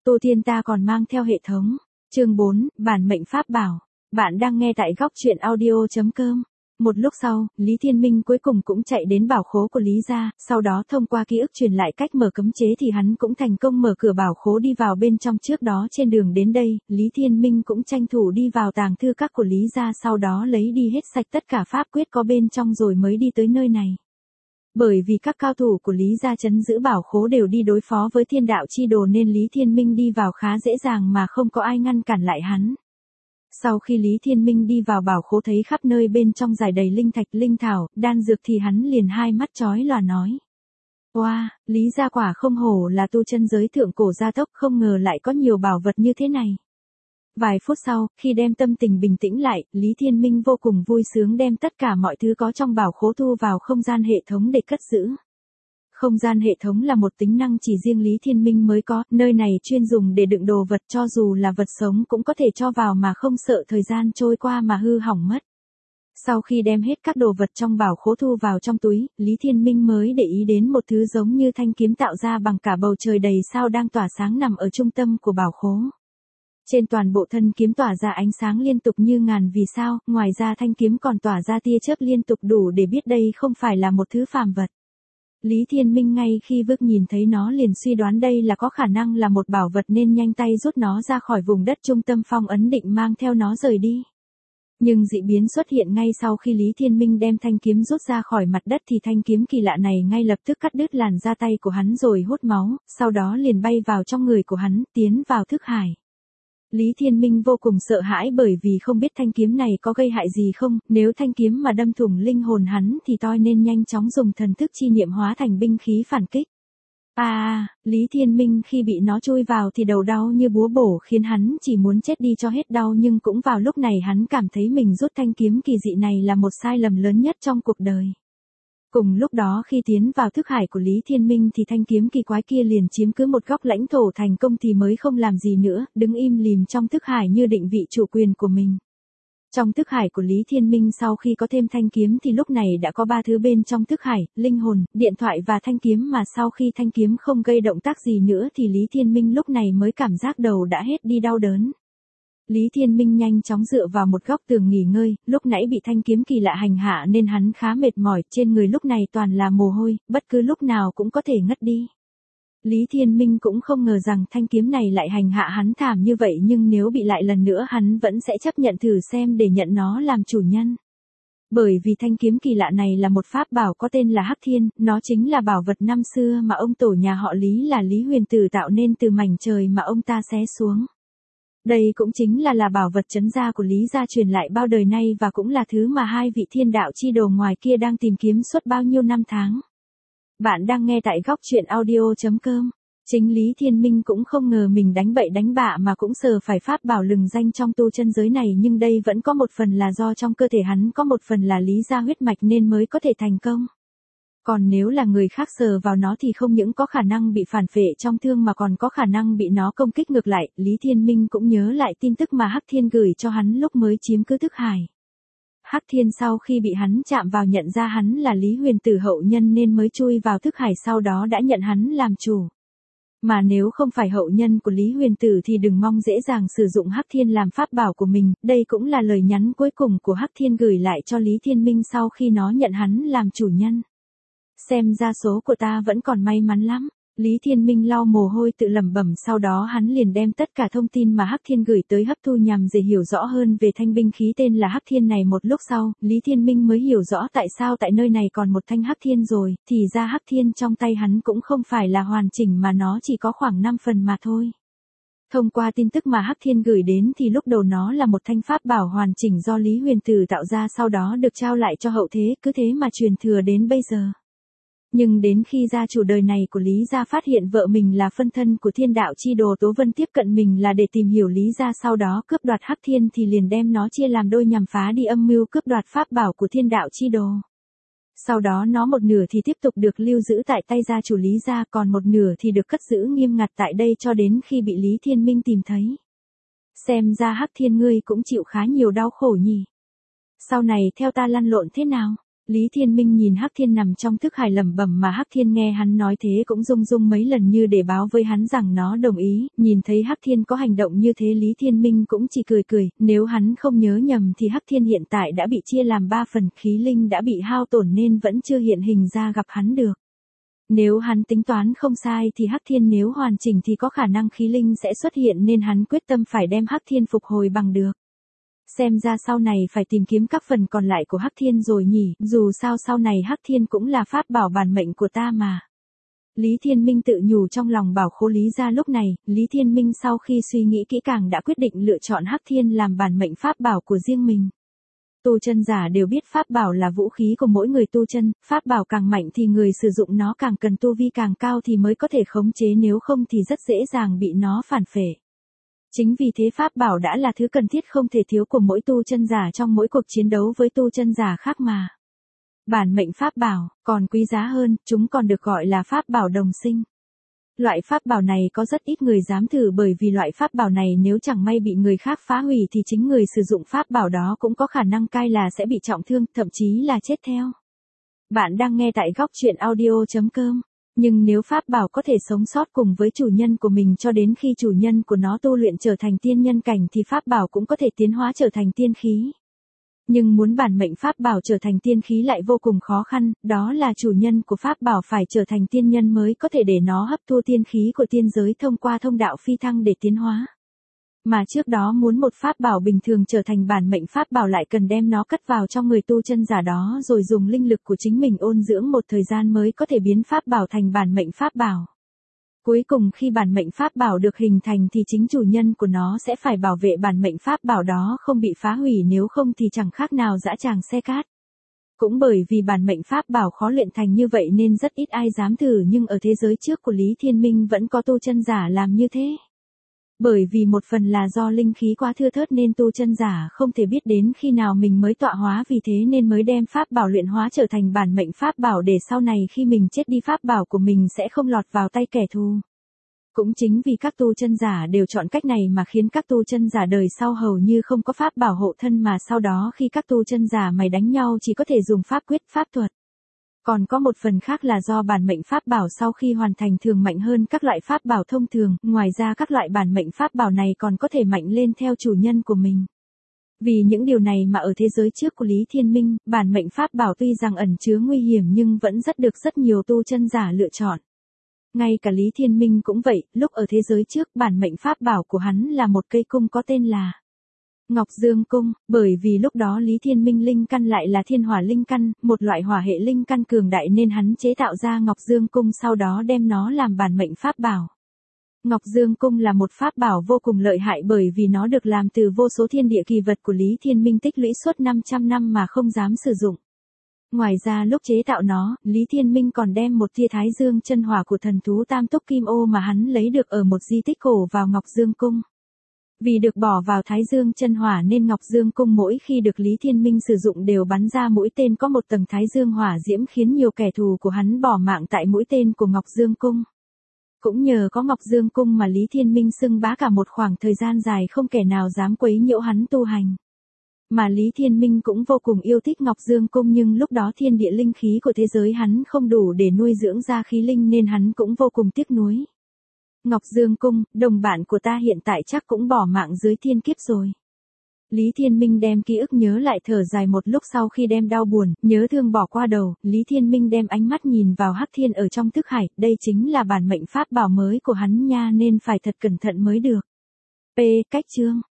Tô Thiên ta còn mang theo hệ thống. Chương 4, bản mệnh pháp bảo. Bạn đang nghe tại góc truyện audio.com. Một lúc sau, Lý Thiên Minh cuối cùng cũng chạy đến bảo khố của Lý gia, sau đó thông qua ký ức truyền lại cách mở cấm chế thì hắn cũng thành công mở cửa bảo khố đi vào bên trong. Trước đó trên đường đến đây, Lý Thiên Minh cũng tranh thủ đi vào tàng thư các của Lý gia, sau đó lấy đi hết sạch tất cả pháp quyết có bên trong rồi mới đi tới nơi này. Bởi vì các cao thủ của Lý gia trấn giữ bảo khố đều đi đối phó với thiên đạo chi đồ nên Lý Thiên Minh đi vào khá dễ dàng mà không có ai ngăn cản lại hắn. Sau khi Lý Thiên Minh đi vào bảo khố thấy khắp nơi bên trong rải đầy linh thạch, linh thảo, đan dược thì hắn liền hai mắt chói lòa nói. Wow, Lý gia quả không hổ là tu chân giới thượng cổ gia tộc, không ngờ lại có nhiều bảo vật như thế này. Vài phút sau, khi đem tâm tình bình tĩnh lại, Lý Thiên Minh vô cùng vui sướng đem tất cả mọi thứ có trong bảo khố thu vào không gian hệ thống để cất giữ. Không gian hệ thống là một tính năng chỉ riêng Lý Thiên Minh mới có, nơi này chuyên dùng để đựng đồ vật, cho dù là vật sống cũng có thể cho vào mà không sợ thời gian trôi qua mà hư hỏng mất. Sau khi đem hết các đồ vật trong bảo khố thu vào trong túi, Lý Thiên Minh mới để ý đến một thứ giống như thanh kiếm tạo ra bằng cả bầu trời đầy sao đang tỏa sáng nằm ở trung tâm của bảo khố. Trên toàn bộ thân kiếm tỏa ra ánh sáng liên tục như ngàn vì sao, ngoài ra thanh kiếm còn tỏa ra tia chớp liên tục đủ để biết đây không phải là một thứ phàm vật. Lý Thiên Minh ngay khi vừa nhìn thấy nó liền suy đoán đây là có khả năng là một bảo vật nên nhanh tay rút nó ra khỏi vùng đất trung tâm phong ấn định mang theo nó rời đi. Nhưng dị biến xuất hiện ngay sau khi Lý Thiên Minh đem thanh kiếm rút ra khỏi mặt đất thì thanh kiếm kỳ lạ này ngay lập tức cắt đứt làn da tay của hắn rồi hút máu, sau đó liền bay vào trong người của hắn, tiến vào thức hải. Lý Thiên Minh vô cùng sợ hãi bởi vì không biết thanh kiếm này có gây hại gì không, nếu thanh kiếm mà đâm thủng linh hồn hắn thì toi nên nhanh chóng dùng thần thức chi niệm hóa thành binh khí phản kích. Lý Thiên Minh khi bị nó chui vào thì đầu đau như búa bổ khiến hắn chỉ muốn chết đi cho hết đau, nhưng cũng vào lúc này hắn cảm thấy mình rút thanh kiếm kỳ dị này là một sai lầm lớn nhất trong cuộc đời. Cùng lúc đó khi tiến vào thức hải của Lý Thiên Minh thì thanh kiếm kỳ quái kia liền chiếm cứ một góc lãnh thổ thành công thì mới không làm gì nữa, đứng im lìm trong thức hải như định vị chủ quyền của mình. Trong thức hải của Lý Thiên Minh sau khi có thêm thanh kiếm thì lúc này đã có 3 thứ bên trong thức hải, linh hồn, điện thoại và thanh kiếm, mà sau khi thanh kiếm không gây động tác gì nữa thì Lý Thiên Minh lúc này mới cảm giác đầu đã hết đi đau đớn. Lý Thiên Minh nhanh chóng dựa vào một góc tường nghỉ ngơi, lúc nãy bị thanh kiếm kỳ lạ hành hạ nên hắn khá mệt mỏi, trên người lúc này toàn là mồ hôi, bất cứ lúc nào cũng có thể ngất đi. Lý Thiên Minh cũng không ngờ rằng thanh kiếm này lại hành hạ hắn thảm như vậy, nhưng nếu bị lại lần nữa hắn vẫn sẽ chấp nhận thử xem để nhận nó làm chủ nhân. Bởi vì thanh kiếm kỳ lạ này là một pháp bảo có tên là Hắc Thiên, nó chính là bảo vật năm xưa mà ông tổ nhà họ Lý là Lý Huyền Tử tạo nên từ mảnh trời mà ông ta xé xuống. Đây cũng chính là bảo vật trấn gia của Lý gia truyền lại bao đời nay và cũng là thứ mà hai vị thiên đạo chi đồ ngoài kia đang tìm kiếm suốt bao nhiêu năm tháng. Bạn đang nghe tại góc truyện audio.com. Chính Lý Thiên Minh cũng không ngờ mình đánh bậy đánh bạ mà cũng sờ phải pháp bảo lừng danh trong tu chân giới này, nhưng đây vẫn có một phần là do trong cơ thể hắn có một phần là Lý gia huyết mạch nên mới có thể thành công. Còn nếu là người khác sờ vào nó thì không những có khả năng bị phản phệ trong thương mà còn có khả năng bị nó công kích ngược lại. Lý Thiên Minh cũng nhớ lại tin tức mà Hắc Thiên gửi cho hắn lúc mới chiếm cứ thức hải. Hắc Thiên sau khi bị hắn chạm vào nhận ra hắn là Lý Huyền Tử hậu nhân nên mới chui vào thức hải, sau đó đã nhận hắn làm chủ. Mà nếu không phải hậu nhân của Lý Huyền Tử thì đừng mong dễ dàng sử dụng Hắc Thiên làm pháp bảo của mình. Đây cũng là lời nhắn cuối cùng của Hắc Thiên gửi lại cho Lý Thiên Minh sau khi nó nhận hắn làm chủ nhân. Xem ra số của ta vẫn còn may mắn lắm. Lý Thiên Minh lau mồ hôi tự lẩm bẩm, sau đó hắn liền đem tất cả thông tin mà Hắc Thiên gửi tới hấp thu nhằm để hiểu rõ hơn về thanh binh khí tên là Hắc Thiên này. Một lúc sau, Lý Thiên Minh mới hiểu rõ tại sao tại nơi này còn một thanh Hắc Thiên rồi, thì ra Hắc Thiên trong tay hắn cũng không phải là hoàn chỉnh mà nó chỉ có khoảng 5 phần mà thôi. Thông qua tin tức mà Hắc Thiên gửi đến thì lúc đầu nó là một thanh pháp bảo hoàn chỉnh do Lý Huyền Tử tạo ra, sau đó được trao lại cho hậu thế, cứ thế mà truyền thừa đến bây giờ. Nhưng đến khi gia chủ đời này của Lý gia phát hiện vợ mình là phân thân của thiên đạo chi đồ Tố Vân tiếp cận mình là để tìm hiểu Lý gia, sau đó cướp đoạt Hắc Thiên thì liền đem nó chia làm đôi nhằm phá đi âm mưu cướp đoạt pháp bảo của thiên đạo chi đồ. Sau đó nó một nửa thì tiếp tục được lưu giữ tại tay gia chủ Lý gia, còn một nửa thì được cất giữ nghiêm ngặt tại đây cho đến khi bị Lý Thiên Minh tìm thấy. Xem ra Hắc Thiên ngươi cũng chịu khá nhiều đau khổ nhỉ. Sau này theo ta lăn lộn thế nào? Lý Thiên Minh nhìn Hắc Thiên nằm trong thức hải lẩm bẩm mà Hắc Thiên nghe hắn nói thế cũng rung rung mấy lần như để báo với hắn rằng nó đồng ý, nhìn thấy Hắc Thiên có hành động như thế Lý Thiên Minh cũng chỉ cười cười, nếu hắn không nhớ nhầm thì Hắc Thiên hiện tại đã bị chia làm 3 phần, khí linh đã bị hao tổn nên vẫn chưa hiện hình ra gặp hắn được. Nếu hắn tính toán không sai thì Hắc Thiên nếu hoàn chỉnh thì có khả năng khí linh sẽ xuất hiện nên hắn quyết tâm phải đem Hắc Thiên phục hồi bằng được. Xem ra sau này phải tìm kiếm các phần còn lại của Hắc Thiên rồi nhỉ, dù sao sau này Hắc Thiên cũng là pháp bảo bản mệnh của ta mà. Lý Thiên Minh tự nhủ trong lòng bảo khố Lý gia lúc này, Lý Thiên Minh sau khi suy nghĩ kỹ càng đã quyết định lựa chọn Hắc Thiên làm bản mệnh pháp bảo của riêng mình. Tu chân giả đều biết pháp bảo là vũ khí của mỗi người tu chân, pháp bảo càng mạnh thì người sử dụng nó càng cần tu vi càng cao thì mới có thể khống chế, nếu không thì rất dễ dàng bị nó phản phệ. Chính vì thế pháp bảo đã là thứ cần thiết không thể thiếu của mỗi tu chân giả trong mỗi cuộc chiến đấu với tu chân giả khác mà. Bản mệnh pháp bảo, còn quý giá hơn, chúng còn được gọi là pháp bảo đồng sinh. Loại pháp bảo này có rất ít người dám thử bởi vì loại pháp bảo này nếu chẳng may bị người khác phá hủy thì chính người sử dụng pháp bảo đó cũng có khả năng cai là sẽ bị trọng thương, thậm chí là chết theo. Bạn đang nghe tại góc truyện audio.com. Nhưng nếu pháp bảo có thể sống sót cùng với chủ nhân của mình cho đến khi chủ nhân của nó tu luyện trở thành tiên nhân cảnh thì pháp bảo cũng có thể tiến hóa trở thành tiên khí. Nhưng muốn bản mệnh pháp bảo trở thành tiên khí lại vô cùng khó khăn, đó là chủ nhân của pháp bảo phải trở thành tiên nhân mới có thể để nó hấp thu tiên khí của tiên giới thông qua thông đạo phi thăng để tiến hóa. Mà trước đó muốn một pháp bảo bình thường trở thành bản mệnh pháp bảo lại cần đem nó cất vào trong người tu chân giả đó rồi dùng linh lực của chính mình ôn dưỡng một thời gian mới có thể biến pháp bảo thành bản mệnh pháp bảo. Cuối cùng khi bản mệnh pháp bảo được hình thành thì chính chủ nhân của nó sẽ phải bảo vệ bản mệnh pháp bảo đó không bị phá hủy, nếu không thì chẳng khác nào dã tràng xe cát. Cũng bởi vì bản mệnh pháp bảo khó luyện thành như vậy nên rất ít ai dám thử, nhưng ở thế giới trước của Lý Thiên Minh vẫn có tu chân giả làm như thế. Bởi vì một phần là do linh khí quá thưa thớt nên tu chân giả không thể biết đến khi nào mình mới tọa hóa, vì thế nên mới đem pháp bảo luyện hóa trở thành bản mệnh pháp bảo để sau này khi mình chết đi pháp bảo của mình sẽ không lọt vào tay kẻ thù. Cũng chính vì các tu chân giả đều chọn cách này mà khiến các tu chân giả đời sau hầu như không có pháp bảo hộ thân, mà sau đó khi các tu chân giả mày đánh nhau chỉ có thể dùng pháp quyết, pháp thuật. Còn có một phần khác là do bản mệnh pháp bảo sau khi hoàn thành thường mạnh hơn các loại pháp bảo thông thường, ngoài ra các loại bản mệnh pháp bảo này còn có thể mạnh lên theo chủ nhân của mình. Vì những điều này mà ở thế giới trước của Lý Thiên Minh, bản mệnh pháp bảo tuy rằng ẩn chứa nguy hiểm nhưng vẫn rất được rất nhiều tu chân giả lựa chọn. Ngay cả Lý Thiên Minh cũng vậy, lúc ở thế giới trước bản mệnh pháp bảo của hắn là một cây cung có tên là Ngọc Dương Cung, bởi vì lúc đó Lý Thiên Minh linh căn lại là thiên hỏa linh căn, một loại hỏa hệ linh căn cường đại nên hắn chế tạo ra Ngọc Dương Cung sau đó đem nó làm bản mệnh pháp bảo. Ngọc Dương Cung là một pháp bảo vô cùng lợi hại bởi vì nó được làm từ vô số thiên địa kỳ vật của Lý Thiên Minh tích lũy suốt 500 năm mà không dám sử dụng. Ngoài ra lúc chế tạo nó, Lý Thiên Minh còn đem một tia thái dương chân hỏa của thần thú Tam Túc Kim Ô mà hắn lấy được ở một di tích cổ vào Ngọc Dương Cung. Vì được bỏ vào thái dương chân hỏa nên Ngọc Dương Cung mỗi khi được Lý Thiên Minh sử dụng đều bắn ra mũi tên có một tầng thái dương hỏa diễm khiến nhiều kẻ thù của hắn bỏ mạng tại mũi tên của Ngọc Dương Cung. Cũng nhờ có Ngọc Dương Cung mà Lý Thiên Minh xưng bá cả một khoảng thời gian dài không kẻ nào dám quấy nhiễu hắn tu hành. Mà Lý Thiên Minh cũng vô cùng yêu thích Ngọc Dương Cung, nhưng lúc đó thiên địa linh khí của thế giới hắn không đủ để nuôi dưỡng ra khí linh nên hắn cũng vô cùng tiếc nuối. Ngọc Dương Cung, đồng bạn của ta hiện tại chắc cũng bỏ mạng dưới thiên kiếp rồi. Lý Thiên Minh đem ký ức nhớ lại thở dài một lúc sau khi đem đau buồn, nhớ thương bỏ qua đầu, Lý Thiên Minh đem ánh mắt nhìn vào Hắc Thiên ở trong thức hải, đây chính là bản mệnh pháp bảo mới của hắn nha nên phải thật cẩn thận mới được. Cách chương